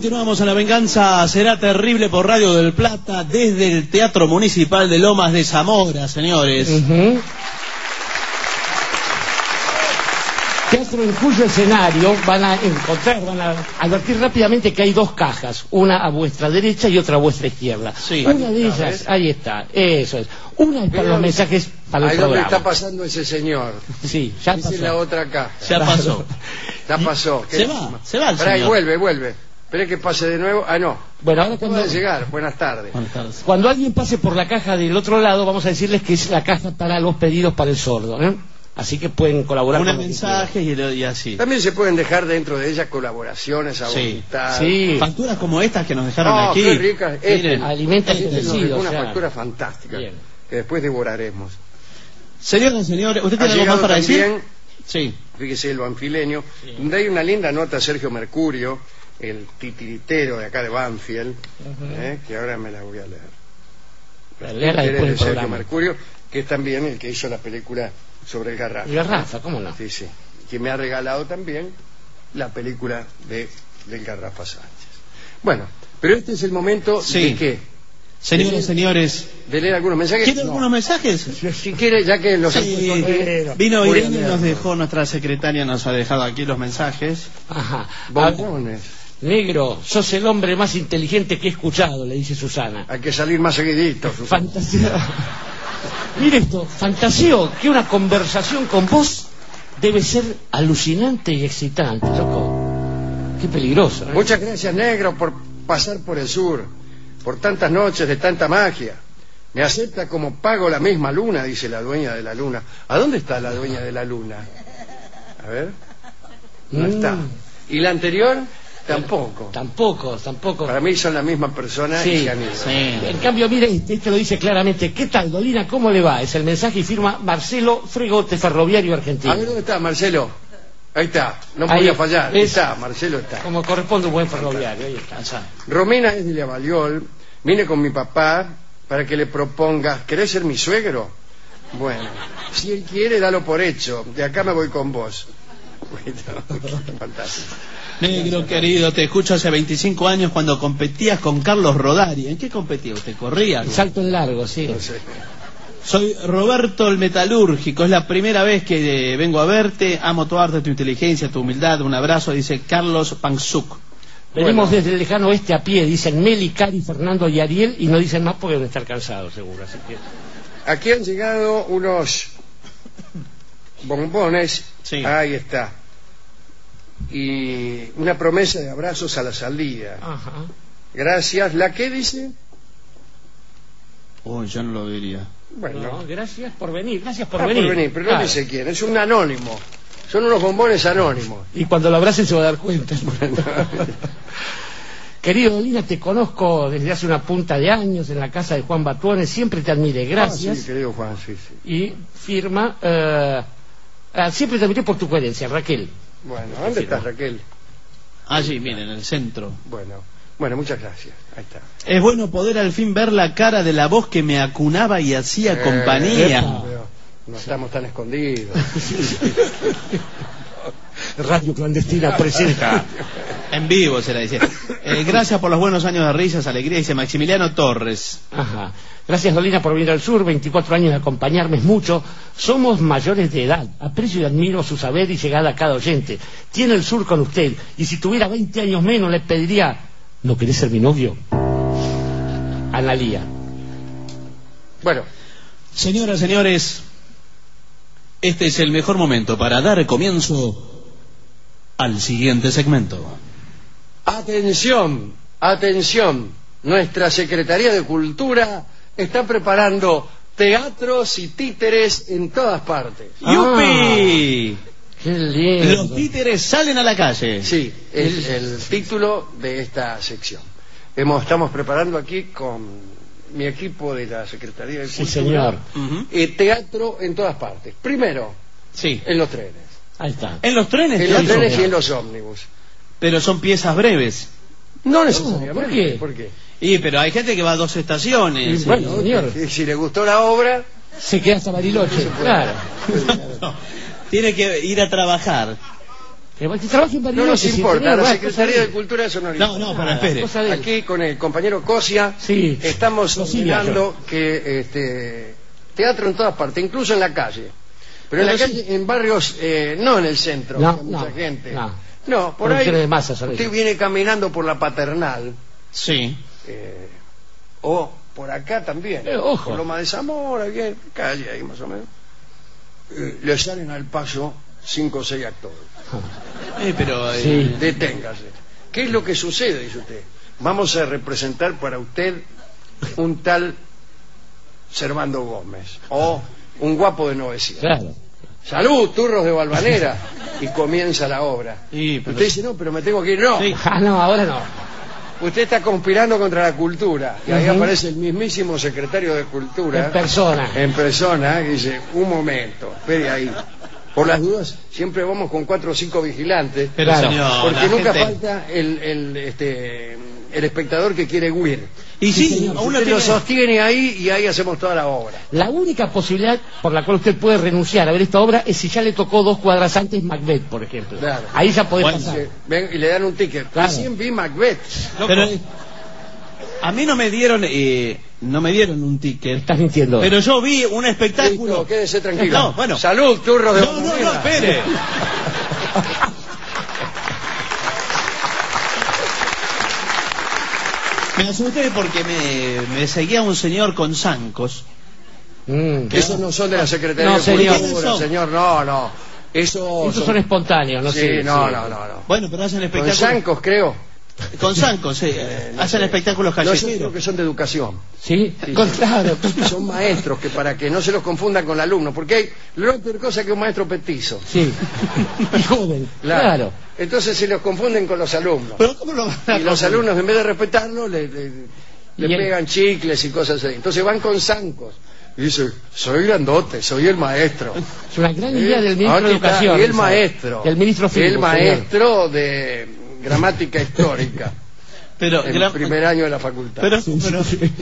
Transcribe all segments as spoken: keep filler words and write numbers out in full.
Continuamos en La Venganza Será Terrible por Radio del Plata, desde el Teatro Municipal de Lomas de Zamora, señores. Uh-huh. Teatro en cuyo escenario van a encontrar, van a advertir rápidamente que hay dos cajas, una a vuestra derecha y otra a vuestra izquierda. Sí. Una de ellas, ahí está, eso es. Una es para Pero, los mensajes para el ahí programa. donde está pasando ese señor. Sí, ya Esa pasó. es la otra caja. Ya pasó. Ya pasó. Se va, se va el Pará, y señor. vuelve, vuelve. Espere que pase de nuevo. Ah, no. Bueno, ahora Acaba cuando, de llegar. Buenas tardes. Buenas tardes. cuando alguien pase por la caja del otro lado, vamos a decirles que es la caja para los pedidos para el sordo, ¿eh? Así que pueden colaborar Un con lo que mensaje y, lo- y así. También se pueden dejar dentro de ella colaboraciones a Sí. voluntad. Sí. Facturas como estas que nos dejaron Oh, aquí. qué ricas. Este, Miren. Alimenta el este nos tejido, dejó una o sea. factura fantástica Bien. que después devoraremos. Señoras y señores, ¿usted Ha tiene algo más llegado para decir? también, Sí. fíjese, el banfileño, donde hay una linda nota a Sergio Mercurio, el titiritero de acá de Banfield, eh, que ahora me la voy a leer. Léala después de del Sergio programa. Mercurio, que es también el que hizo la película sobre el Garrafa. Y Garrafa, ¿cómo no? Sí, sí. Que me ha regalado también la película de del Garrafa Sánchez. Bueno, pero este es el momento Sí. de qué? Señores, señores, De leer algunos mensajes. ¿quieren No. algunos mensajes? Si quiere, ya que los Sí, han- vino Voy a Irene y nos leerlo. dejó, nuestra secretaria nos ha dejado aquí los mensajes. Ajá. Bombones. Negro, sos el hombre más inteligente que he escuchado, le dice Susana. Hay que salir más seguidito. Susana. Fantasía. Mire esto, fantaseo que una conversación con vos debe ser alucinante y excitante, loco. Qué peligroso, ¿eh? Muchas gracias, negro, por pasar por el sur, por tantas noches de tanta magia. Me acepta como pago la misma luna, dice la dueña de la luna. ¿A dónde está la dueña de la luna? A ver. No Mm. está. ¿Y la anterior? Tampoco. Tampoco, tampoco. Para mí son la misma persona Sí, y se han ido. Sí. En cambio, mire, este, este lo dice claramente. ¿Qué tal, Dolina? ¿Cómo le va? Es el mensaje y firma Marcelo Fregote, ferroviario argentino. A ver, ¿dónde está Marcelo? Ahí está. No Ahí podía fallar. Ahí es- está, Marcelo está. Como corresponde un buen ferroviario. Ahí está. Allá. Romina es de Lavaliol. Vine con mi papá para que le proponga, ¿querés ser mi suegro? Bueno, si él quiere, dalo por hecho. De acá me voy con vos. Bueno, fantástico. Negro querido, te escucho hace veinticinco años cuando competías con Carlos Rodari. ¿En qué competía usted? ¿Corría? El salto en largo, sí. No sé. Soy Roberto el Metalúrgico, es la primera vez que eh, vengo a verte. Amo tu arte, tu inteligencia, tu humildad. Un abrazo, dice Carlos Panzuk. Venimos Bueno. desde el lejano oeste a pie, dicen Meli, Cari, Fernando y Ariel, y no dicen más porque deben estar cansados, seguro. Así que... Aquí han llegado unos bombones. Sí. Ahí está. Y una promesa de abrazos a la salida. Ajá. Gracias. ¿La qué dice? Uy, yo no lo diría. Bueno. No, gracias por venir, gracias por Ah, venir. por venir, pero no Claro. dice quién. Es un anónimo. Son unos bombones anónimos. Y cuando lo abracen se va a dar cuenta. Querido Dolina, te conozco desde hace una punta de años en la casa de Juan Batuones, siempre te admiré, gracias. Ah, sí, querido Juan, sí, sí. Y firma, eh, ah, siempre te admiré por tu coherencia, Raquel. Bueno, ¿dónde Firma. estás, Raquel? Allí, miren, en el centro. Bueno, bueno, muchas gracias. Ahí está. Es bueno poder al fin ver la cara de la voz que me acunaba y hacía Eh, compañía. epa. Pero no estamos tan escondidos. Radio Clandestina presenta. En vivo se la dice. Eh, gracias por los buenos años de risas, alegría, dice Maximiliano Torres. Ajá. Gracias, Dolina, por venir al sur. veinticuatro años de acompañarme es mucho. Somos mayores de edad. Aprecio y admiro su saber y llegada a cada oyente. Tiene el sur con usted. Y si tuviera veinte años menos, le pediría: ¿no querés ser mi novio? Analía. Bueno, Señoras, señores, este es el mejor momento para dar comienzo al siguiente segmento. atención, atención. Nuestra Secretaría de Cultura está preparando teatros y títeres en todas partes. Ah. ¡Yupi! Qué lindo. Los títeres salen a la calle. Sí, es el título de esta sección. Hemos, estamos preparando aquí con mi equipo de la Secretaría de Sí, Cultura. señor. Ujú. eh, teatro en todas partes. Primero, Sí. en los trenes. Ahí está. En los trenes, En los teatro. trenes y en los ómnibus. Pero son piezas breves. No necesariamente. ¿por qué? ¿Por qué? Y pero hay gente que va a dos estaciones. Y bueno, señor. Si, si le gustó la obra, Se queda hasta Bariloche. Claro. No, tiene que ir a trabajar. Que trabaja en No Bariloche, nos si importa, tenés, la bueno, Secretaría cosa de Cultura eso no le No, importa. no, pero Ah, espere. cosa de él. Aquí con el compañero Cosia Sí. estamos Cosia, opinando que este, teatro en todas partes, incluso en la calle. Pero, en Pero la sí. calle, en barrios, eh, no en el centro, No, que hay mucha no, gente. no. No, por ahí Producciones de masa, ¿sabes? usted viene caminando por la Paternal, Sí. eh, o por acá también, Eh, ojo. por Loma de Zamora, bien, calle ahí más o menos. Eh, le salen al paso cinco o seis actores. Eh, pero... eh, Sí. Deténgase. ¿Qué es lo que sucede? Dice usted. Vamos a representar para usted un tal Servando Gómez o un guapo de novecientos. Claro. Salud, turros de Valvanera. Y comienza la obra. Sí, pero- Usted dice, no, pero me tengo que ir. No, Sí. Ah, no, ahora no. usted está conspirando contra la cultura. Y ahí Ujú. aparece el mismísimo secretario de Cultura. En persona. En persona, y dice, un momento, espere ahí. Por las dudas, siempre vamos con cuatro o cinco vigilantes. Pero Claro, señor, Porque la nunca gente- falta el, el, este, el espectador que quiere huir. Y sí, Sí, señor. uno Usted tiene... lo sostiene ahí y ahí hacemos toda la obra. La única posibilidad por la cual usted puede renunciar a ver esta obra es si ya le tocó dos cuadras antes Macbeth, por ejemplo. Claro. Ahí ya podés Bueno, pasar. Dice, ven, y le dan un ticket. Claro. Recién vi Macbeth. Pero eh, a mí no me dieron eh, no me dieron un ticket, Estás mintiendo. pero yo vi un espectáculo. Listo, quédese tranquilo. No, bueno. Salud, turro de No, no, no, Valvanera. espere. Me asusté porque me, me seguía un señor con zancos. Mm. Esos no son de la Secretaría No, de señor. Cultura, ¿Quiénes son? señor, no, no. Esos Esos son espontáneos, no sí, sé. no, sí. no, no, no. Bueno, pero hacen Con espectáculos. zancos, creo. Con zancos, sí. No hacen sé. espectáculos No, yo creo callejeros. que son de educación. ¿Sí? Sí, Con- sí. claro. Son maestros que para que no se los confundan con el alumno, porque hay la otra cosa que un maestro petizo. Sí. Y joven. Claro. Entonces se los confunden con los alumnos. Pero ¿cómo lo van a Y los confundir? alumnos, en vez de respetarlo, le, le- le Y el- pegan chicles y cosas así. Entonces van con zancos. Y dice, soy grandote, soy el maestro. Es una gran idea del ministro Aquí de está, Educación. Y el esa. maestro. Del ministro Fico, El señor. maestro de gramática histórica. Pero, En gra- el primer año de la facultad. pero, pero,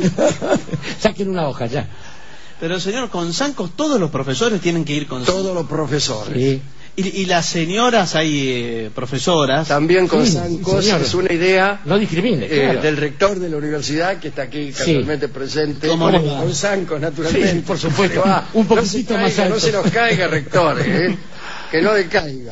Saquen una hoja ya. pero, señor, con zancos todos los profesores tienen que ir con zancos. Todos los profesores. Sí. Y, y las señoras, hay eh, profesoras. También con Sí, zancos. señor. Es una idea No discrimine, eh, claro. del rector de la universidad que está aquí casualmente presente. ¿Cómo le va? Con zancos, naturalmente. Sí, por supuesto. Le va. Un No se poquitito caiga, más alto. No se nos caiga, rector. ¿eh? Que no decaiga.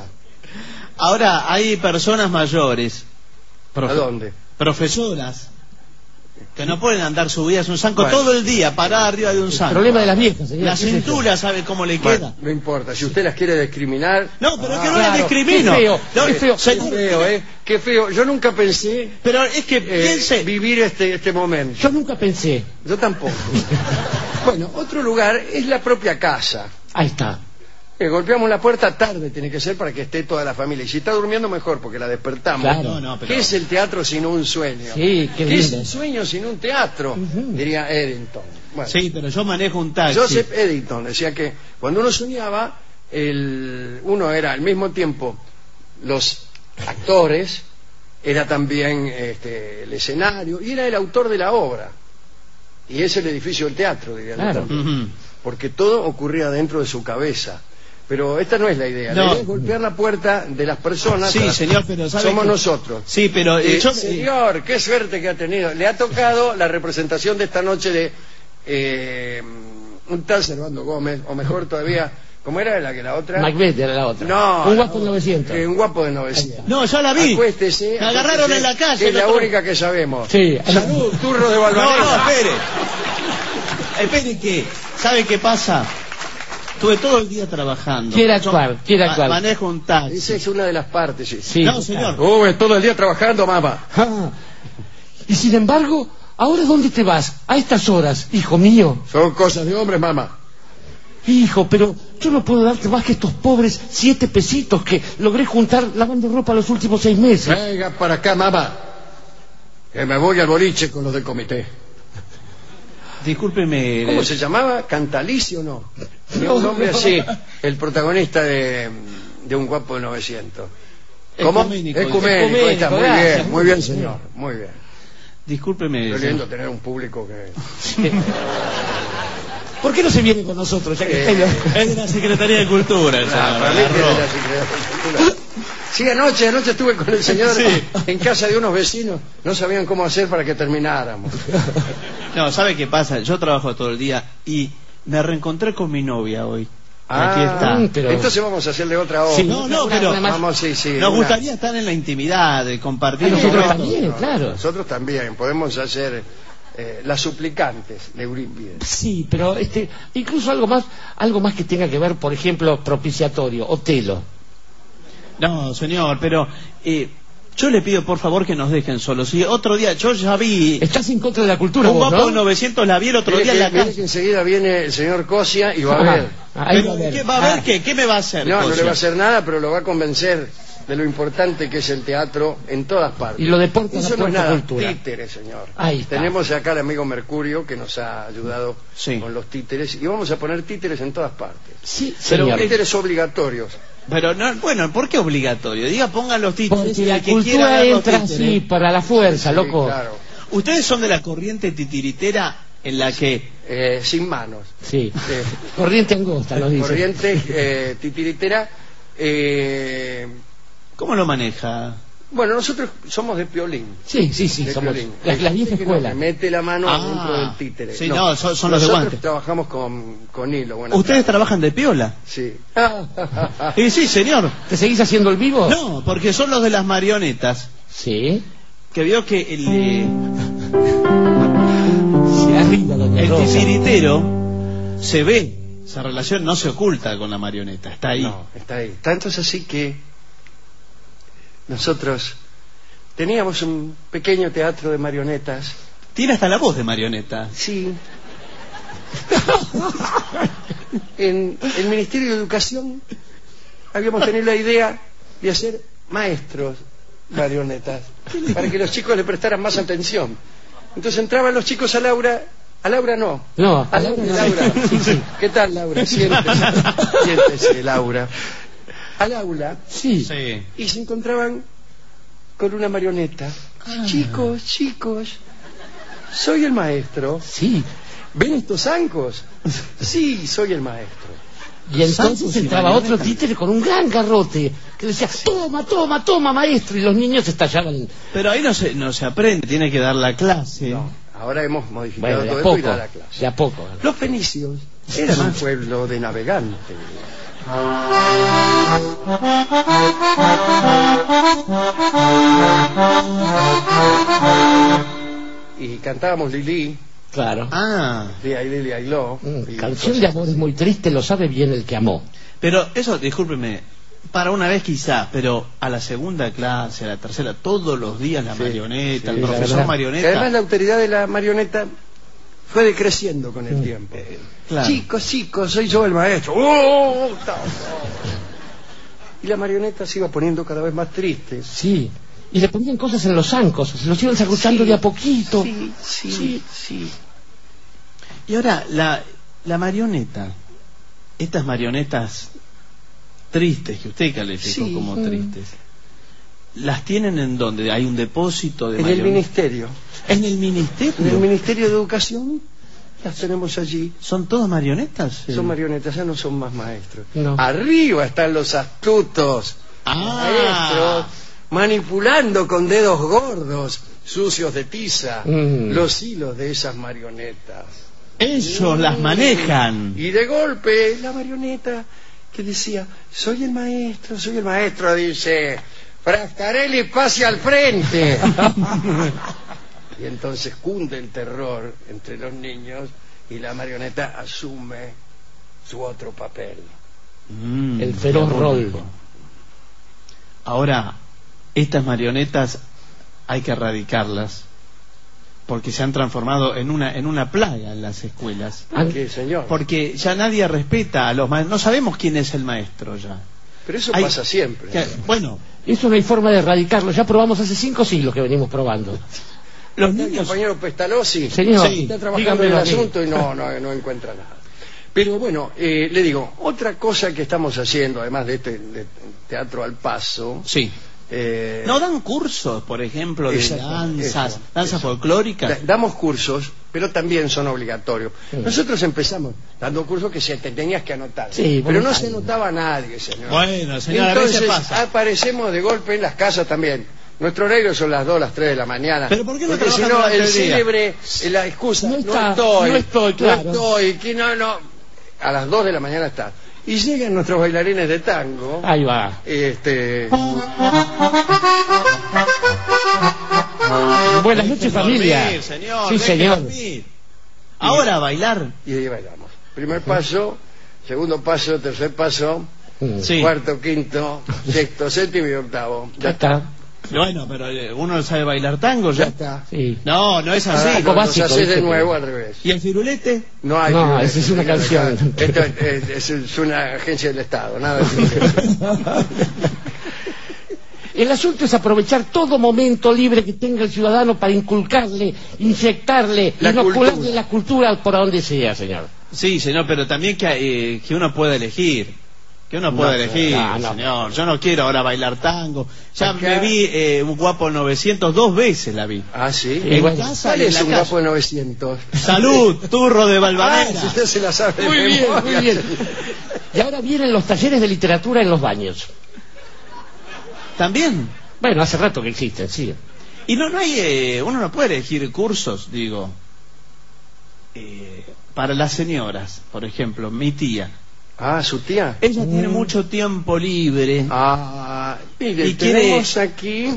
Ahora, hay personas mayores. ¿A profe- dónde? Profesoras. Que no pueden andar subidas un zanco Bueno. todo el día, parada arriba de un zanco. Problema de las viejas, señor. La ¿Qué es esto? cintura, ¿sabe cómo le Bueno, queda? no importa. Si usted las quiere discriminar. No, pero es que Ah, no la claro, discrimino. qué feo, No, qué feo. Qué señor, feo, ¿eh? Qué feo. Yo nunca pensé Pero es que eh, piense. vivir este, este momento. Yo nunca pensé. Yo tampoco. Bueno, otro lugar es la propia casa. Ahí está. Eh, golpeamos la puerta tarde, tiene que ser para que esté toda la familia. Y si está durmiendo, mejor, porque la despertamos. Claro. No, no, pero- ¿Qué es el teatro sino un sueño? Sí, qué ¿Qué es lindo. el sueño sin un teatro? Ujú. Diría Eddington. Bueno, Sí, pero yo manejo un taxi. Joseph Eddington decía que cuando uno soñaba, el, uno era al mismo tiempo los actores, era también este, el escenario y era el autor de la obra. Y es el edificio del teatro, diría. Claro. Ujú. Porque todo ocurría dentro de su cabeza. Pero esta no es la idea. La No. idea es golpear la puerta de las personas. Sí, señor, pero ¿sabe somos que- nosotros. Sí, pero eh, Eh, yo- señor, qué suerte que ha tenido. Le ha tocado la representación de esta noche de eh, un tal Servando Gómez, o mejor todavía, ¿cómo era la que la otra? Macbeth era la otra. No, Un la guapo otra. novecientos. Eh, un guapo de novecientos. No, ya la vi. Acuéstese. Me agarraron acuéstese, en la calle. que Es el la otro- única que sabemos. Sí. Salud, turro de No, Valvanera. no, espere. Espere que, ¿sabe qué pasa? Estuve todo el día trabajando. Quiere Yo actuar, quiere ma- actuar. Manejo un taxi. Esa es una de las partes, sí. Sí. No, señor. Oh, es todo el día trabajando, mamá. Ah. Y sin embargo, ¿ahora dónde te vas? A estas horas, hijo mío. Son cosas de hombres, mamá. Hijo, pero yo no puedo darte más que estos pobres siete pesitos que logré juntar lavando ropa los últimos seis meses. Venga para acá, mamá. Que me voy al boliche con los del comité. Discúlpeme. ¿Cómo eh, se llamaba? ¿Cantalicio o no? Tenía No, un nombre no. así, el protagonista de, de Un guapo de novecientos. ¿Cómo? Ecuménico. Ecuménico, ahí está, muy Gracias. bien, muy bien, señor, muy bien. Discúlpeme. Qué señor. lindo tener un público que... ¿Por qué no se viene con nosotros? Ya que Eh, Es de la Secretaría de Cultura, el Ah, señor, para mí que es de Arroz. la Secretaría de Cultura. Sí, anoche, anoche estuve con el señor Sí. en casa de unos vecinos. No sabían cómo hacer para que termináramos. No, ¿sabe qué pasa? Yo trabajo todo el día y me reencontré con mi novia hoy. Ah, Aquí está. mm, pero- Entonces vamos a hacerle otra obra. Sí, No, no, una- pero una más- Vamos, sí, sí. nos una- gustaría estar en la intimidad, de compartir Ah, nosotros momentos. también. No, claro. Nosotros también. Podemos hacer eh, las suplicantes de Eurípides. Sí, pero este, incluso algo más, algo más que tenga que ver, por ejemplo, propiciatorio, Otelo. No, señor, pero eh, yo le pido por favor que nos dejen solos. Y otro día, yo ya vi Estás en contra de la cultura, un vos, Guapo ¿no? novecientos, la vi el otro Mire día que, en la mire casa. que enseguida viene el señor Cosia y va a Ah, ver. ahí Pero, va a ver. ¿qué va a ver Ah, qué? ¿Qué me va a hacer? No, no le Cosia? va a hacer nada, pero lo va a convencer de lo importante que es el teatro en todas partes. Y lo deporte Eso la no es puerta nada, cultura. títeres, señor. Ahí está. Tenemos acá al amigo Mercurio que nos ha ayudado Sí. con los títeres y vamos a poner títeres en todas partes. Sí, Pero señor. Títeres obligatorios. Pero no, bueno, ¿por qué obligatorio? Diga, pongan los títulos Porque y la el que quiera cultura ver los entra títeres. así, para la fuerza, Sí, loco. claro. Ustedes son de la corriente titiritera en la que Eh, sin manos. Sí. Eh, Corriente angosta, nos dice. corriente eh, titiritera. eh, ¿cómo lo maneja? bueno, nosotros somos de Piolín. Sí, sí, sí, de somos Piolín. las, las viejas Que no, escuelas. que mete la mano Ah, dentro del títere. sí, no, son- son los de Nosotros guante. trabajamos con, con hilo. Buenas ¿Ustedes tardes. trabajan de piola? Sí. Y sí, señor. ¿Te seguís haciendo el vivo? No, porque son los de las marionetas. Sí. Que vio que el, eh, Sí, arriba, doña el Rosa. titiritero se ve. Esa relación no se oculta con la marioneta, está ahí. No, está ahí. Tanto es así que nosotros teníamos un pequeño teatro de marionetas. Tiene hasta la voz de marioneta. Sí. En el Ministerio de Educación habíamos tenido la idea de hacer maestros marionetas para que los chicos le prestaran más atención. Entonces entraban los chicos a Laura, a Laura no, No, a Laura, Laura. Sí, sí. ¿Qué tal, Laura? Siéntese, siéntese, Laura. Al aula Sí. Sí. y se encontraban con una marioneta. Chicos, chicos, soy el maestro. Sí. ¿Ven estos zancos? Sí, soy el maestro. Y entonces Santos y entraba marionetas. otro títere con un gran garrote que decía, toma, toma, toma, maestro. Y los niños estallaban. Pero ahí no se, no se aprende, tiene que dar la clase. No, ahora hemos modificado Bueno, de todo a esto poco. y da la clase. De a poco. Los fenicios eran un pueblo de navegantes. Y cantábamos Lili, Claro. Ah, Lili ay, Lili ay, lo. Mm, y canción cosas de amor es así. muy triste, lo sabe bien el que amó. pero eso, discúlpeme, para una vez quizá, pero a la segunda clase, a la tercera, todos los días la Sí, marioneta, sí, el la profesor verdad. Que marioneta. además la autoridad de la marioneta fue decreciendo con el tiempo. claro. Chicos, chicos, soy yo el maestro. ¡Oh! ta, ta! Y la marioneta se iba poniendo cada vez más triste. Sí. Y le ponían cosas en los zancos, se los iban sacruchando Sí, de a poquito. Sí, sí, Sí. sí. Y ahora, la, la marioneta, estas marionetas tristes que usted calificó Sí. como Mm. tristes, ¿las tienen en dónde? ¿Hay un depósito de En el marionetas? ministerio. ¿En el ministerio? En el Ministerio de Educación las tenemos allí. ¿Son todas marionetas? Son marionetas, ya no son más maestros. No. Arriba están los astutos maestros Ah, manipulando con dedos gordos, sucios de tiza, Mm. los hilos de esas marionetas. ellos las manejan. Y de golpe la marioneta que decía, soy el maestro, soy el maestro, dice, Frascarelli pase al frente. Y entonces cunde el terror entre los niños y la marioneta asume su otro papel. Mm, El feroz rol. Ahora, estas marionetas hay que erradicarlas porque se han transformado en una en una plaga en las escuelas. Ah, ¿Qué, señor? Porque ya nadie respeta a los maestros. No sabemos quién es el maestro ya. Pero eso Hay- pasa siempre. Que- bueno, Eso no hay forma de erradicarlo. Ya probamos hace cinco siglos que venimos probando. los El niños... compañero Pestalozzi Señor, Sí, está trabajando en el dígamelo a mí. asunto y no, no, no encuentra nada. Pero bueno, eh, le digo, otra cosa que estamos haciendo, además de este de teatro al paso, Sí. Eh, ¿No dan cursos, por ejemplo, de Exacto, danzas, eso, danzas eso. folclóricas? Da- damos cursos, pero también son obligatorios. Nosotros empezamos dando cursos que se te tenías que anotar, Sí, pero no voluntario. se anotaba nadie, señor. Bueno, señor, a veces Entonces pasa. aparecemos de golpe en las casas también. Nuestro horario son las dos, las tres de la mañana. ¿Pero por qué no Porque si trabajan no, durante el el día? célebre, eh, la excusa, No no, está, estoy, no estoy, claro. no estoy, que no, no. A las dos de la mañana está. Y llegan nuestros bailarines de tango. Ahí va. Este, Buenas noches, familia. Dormir, señor, Sí, deje señor. dormir. Ahora a bailar. y ahí bailamos. Primer paso, segundo paso, tercer paso, Mm. Sí. cuarto, quinto, sexto, séptimo y octavo. Ya está. Bueno, pero eh, uno sabe bailar tango Ya ya. está. Sí. No, no es Ah, así. poco lo- los básico, haces ¿viste? de nuevo al revés. ¿Y el firulete? No hay No, firulete, esa es una señor, canción. acá. Esto es, es- es una agencia del Estado, nada de firulete. El asunto es aprovechar todo momento libre que tenga el ciudadano para inculcarle, inyectarle, La inocularle cultura. la cultura por donde sea, señor. Sí, señor, pero también que, eh, que uno pueda elegir. Que uno pueda No, elegir, no, no. señor. Yo no quiero ahora bailar tango. Ya Acá- me vi eh, un guapo novecientos dos veces la vi. Ah, sí. Sí, En bueno. casa ¿Cuál y en es la un calle. guapo de novecientos? Salud, turro de Ah, Valvanera. si usted se la sabe de Muy bien, memoria. muy bien. Y ahora vienen los talleres de literatura en los baños. También. Bueno, hace rato que existen, sí. Y no, no hay, eh, uno no puede elegir cursos, digo, eh, para las señoras, por ejemplo, mi tía. Ah, su tía. Ella tiene mucho tiempo libre. Ah, mire, Y quiere- tenemos aquí.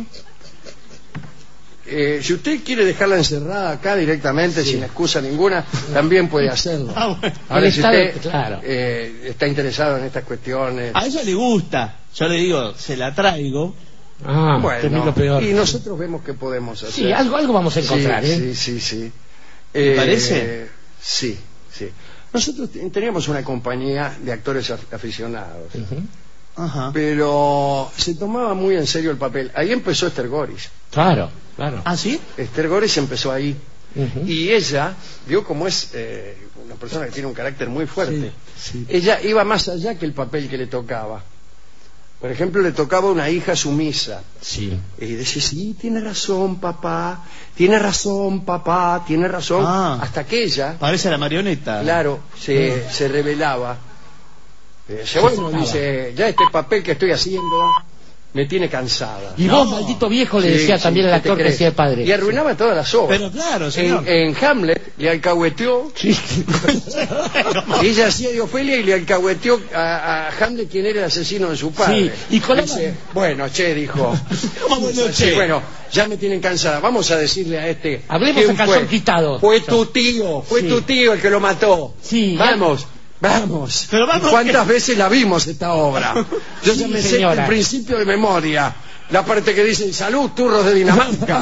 Eh, si usted quiere dejarla encerrada acá directamente, sin excusa ninguna, también puede hacerlo. Ah, bueno. Ahora, El si Estado, usted claro. eh, está interesado en estas cuestiones, A ella le gusta. Yo le digo, se la traigo. Ah, que es bueno, lo peor. y nosotros vemos qué podemos hacer. Sí, algo, algo vamos a encontrar, sí, ¿eh? sí, sí, sí. ¿Te Eh, parece? Sí, sí. Nosotros te- teníamos una compañía de actores af- aficionados, Ujú. Ajá. pero se tomaba muy en serio el papel. Ahí empezó Esther Goris. Claro, claro. ¿Ah, sí? Esther Goris empezó ahí. Ujú. Y ella, vio cómo es eh, una persona que tiene un carácter muy fuerte. Sí, sí. Ella iba más allá que el papel que le tocaba. Por ejemplo, le tocaba una hija sumisa. Sí. Y decía, sí, tiene razón, papá, tiene razón, papá, tiene razón. Ah. Hasta que ella, Parece la marioneta. claro, se, se revelaba. Eh, Dice, bueno, dice, ya este papel que estoy haciendo me tiene cansada. Y No. vos, maldito viejo, le Sí, decía sí, también el ¿qué te actor que crees? hacía de padre. Y arruinaba todas las obras. Pero claro, señor. En, en Hamlet le alcahueteó, Sí. y ella hacía de Ofelia y le alcahueteó a, a Hamlet quién era el asesino de su padre. Sí, y con la- Dice, bueno, che, dijo. ¿Cómo bueno, Sí, che? bueno, ya me tienen cansada. Vamos a decirle a este. Hablemos quién a calzón fue. quitado. Fue tu tío, fue Sí. tu tío el que lo mató. Sí, ya- Vamos, vamos. Pero vamos, ¿Cuántas que- veces la vimos esta obra? Yo ya Sí, me sé señora. el principio de memoria. La parte que dice, salud, turros de Dinamarca.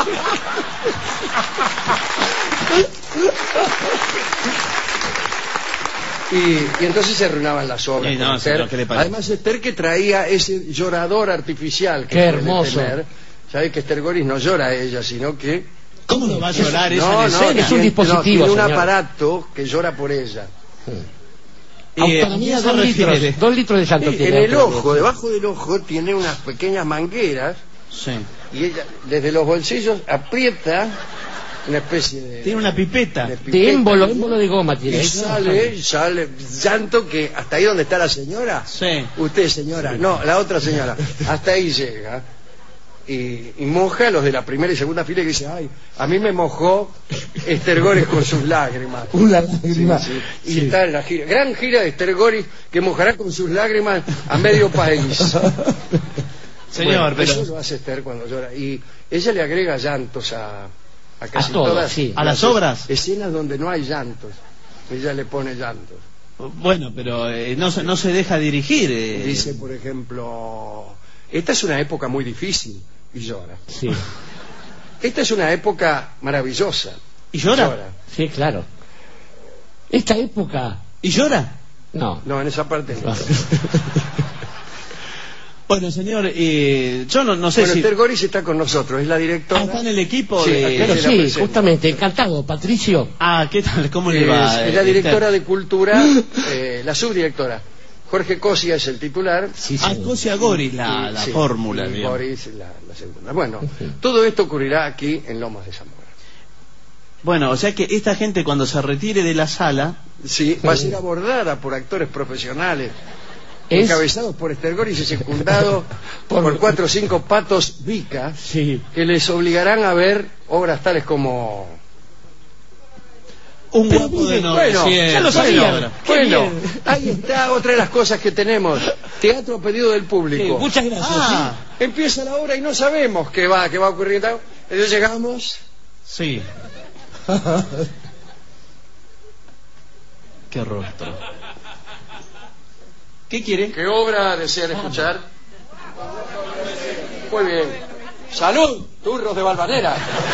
Y, y entonces se arruinaban las obras. Sí, no, con Esther. señor, ¿qué le parece? Además, Esther que traía ese llorador artificial que Qué suele hermoso. tener. ¿Sabe que Esther Goris no llora a ella, sino que... ¿Cómo no va a llorar esa no, en no, escena? es un tiene- dispositivo, no, tiene un señor. aparato que llora por ella. Eh, Autonomía, ¿a qué se dos litros, refiere? dos litros de llanto Sí, tiene. en el autonomía. ojo, debajo del ojo, tiene unas pequeñas mangueras Sí. y ella desde los bolsillos aprieta una especie de... Tiene una pipeta. de De pipeta. émbolo, émbolo de goma tiene. Y sale, sale llanto que hasta ahí donde está la señora. Sí. Usted, señora. No, la otra señora. Hasta ahí llega. Y, y moja a los de la primera y segunda fila que dice, ay, a mí me mojó Esther Goris con sus lágrimas. Una Sí, lágrima. sí. Y está en la gira. Gran gira de Esther Goris que mojará con sus lágrimas a medio país. Señor, Bueno, pero eso lo hace Esther cuando llora. Y ella le agrega llantos a, a casi A todo, todas sí. ¿A las obras? escenas donde no hay llantos. Ella le pone llantos. bueno, pero eh, no, se, no se deja dirigir. eh. Dice, por ejemplo, esta es una época muy difícil y llora. Sí, Esta es una época maravillosa. ¿Y llora? sí, claro. Esta época, ¿Y llora? no. No, en esa parte no. Bueno, señor, eh, yo no, no sé Bueno, si... Esther Goris está con nosotros, es la directora. Ah, está en el equipo Sí, de... acá Pero se la sí, presento. justamente, encantado, Patricio. Ah, ¿qué tal? ¿Cómo le Es, va? es la eh, directora Esther? de Cultura, eh, la subdirectora. Jorge Cosia es el titular. Sí, Ah, señor. Cosia Goris, la, y- la sí, fórmula. y digamos. Goris la, la segunda. Bueno, todo esto ocurrirá aquí en Lomas de Zamora. Bueno, o sea que esta gente cuando se retire de la sala, Sí, va a ser abordada por actores profesionales, Es- encabezados por Esther Goris y secundados por cuatro o cinco patos Vica, Sí. que les obligarán a ver obras tales como... un Pero guapo de mire, novecientos. bueno, ya lo sabía. Qué Bueno, bien. ahí está otra de las cosas que tenemos. Teatro a pedido del Sí, público. muchas gracias. Ah, Empieza la obra y no sabemos qué va, qué va a ocurrir. Entonces llegamos... sí. Qué rostro. ¿Qué quiere? ¿Qué obra desean escuchar? Muy bien. ¡Salud! Turros de Valvanera.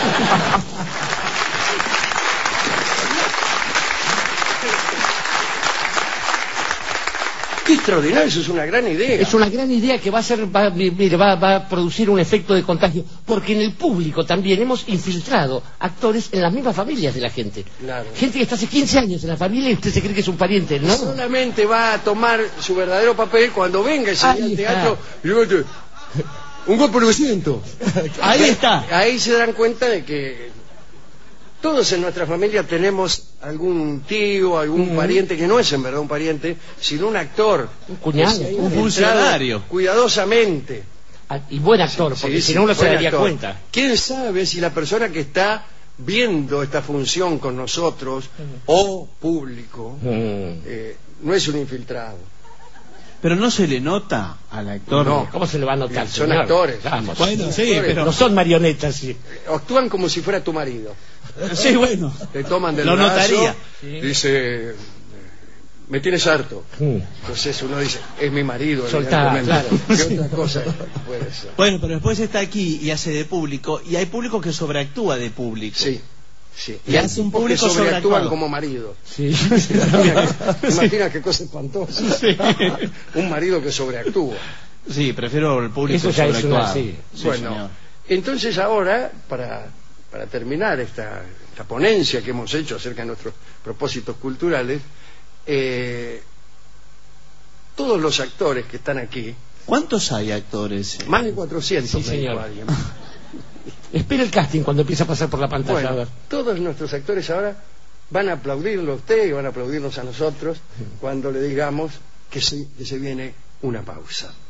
¡Qué extraordinario! Eso es una gran idea. Es una gran idea que va a ser, va, mire, va, va a producir un efecto de contagio, porque en el público también hemos infiltrado actores en las mismas familias de la gente. Claro. Gente que está hace quince años en la familia y usted se cree que es un pariente, ¿no? Solamente va a tomar su verdadero papel cuando venga ese día Ahí al está. teatro y digo, un golpe lo siento. Ahí está. Ahí se darán cuenta de que todos en nuestra familia tenemos algún tío, algún Mm. pariente que no es en verdad un pariente, sino un actor. Un cuñado, que se ha un infiltrado funcionario. Cuidadosamente. Ah, y buen actor, porque Sí, si sí, no uno se buen daría actor. cuenta. ¿Quién sabe si la persona que está viendo esta función con nosotros o público Mm. eh, no es un infiltrado? Pero no se le nota al actor. No. ¿Cómo se le va a notar, Son señor? actores. Vamos. Bueno, sí, Actores. pero... No son marionetas, sí. Actúan como si fuera tu marido. Sí, bueno. Te toman del Lo brazo, notaría. dice, me tienes harto. Mm. Entonces uno dice, es mi marido. Soltá, evidentemente. claro. ¿Qué otra cosa puede ser? Bueno, pero después está aquí y hace de público, y hay público que sobreactúa de público. Sí, sí. Y hace un tipos que público sobreactúan sobreactuado. como marido. Sí. Imagina qué cosa espantosa. Sí. Un marido que sobreactúa. Sí, prefiero el público Eso ya es una- sobreactuado. sí. Sí, Bueno, señor. entonces ahora, para, para terminar esta, esta ponencia que hemos hecho acerca de nuestros propósitos culturales, eh, todos los actores que están aquí, ¿Cuántos hay actores? más de cuatrocientos, Sí, me señor. dijo alguien. Espera el casting cuando empieza a pasar por la pantalla. a Bueno, ver. todos nuestros actores ahora van a aplaudirlo a usted y van a aplaudirnos a nosotros cuando le digamos que se, que se viene una pausa.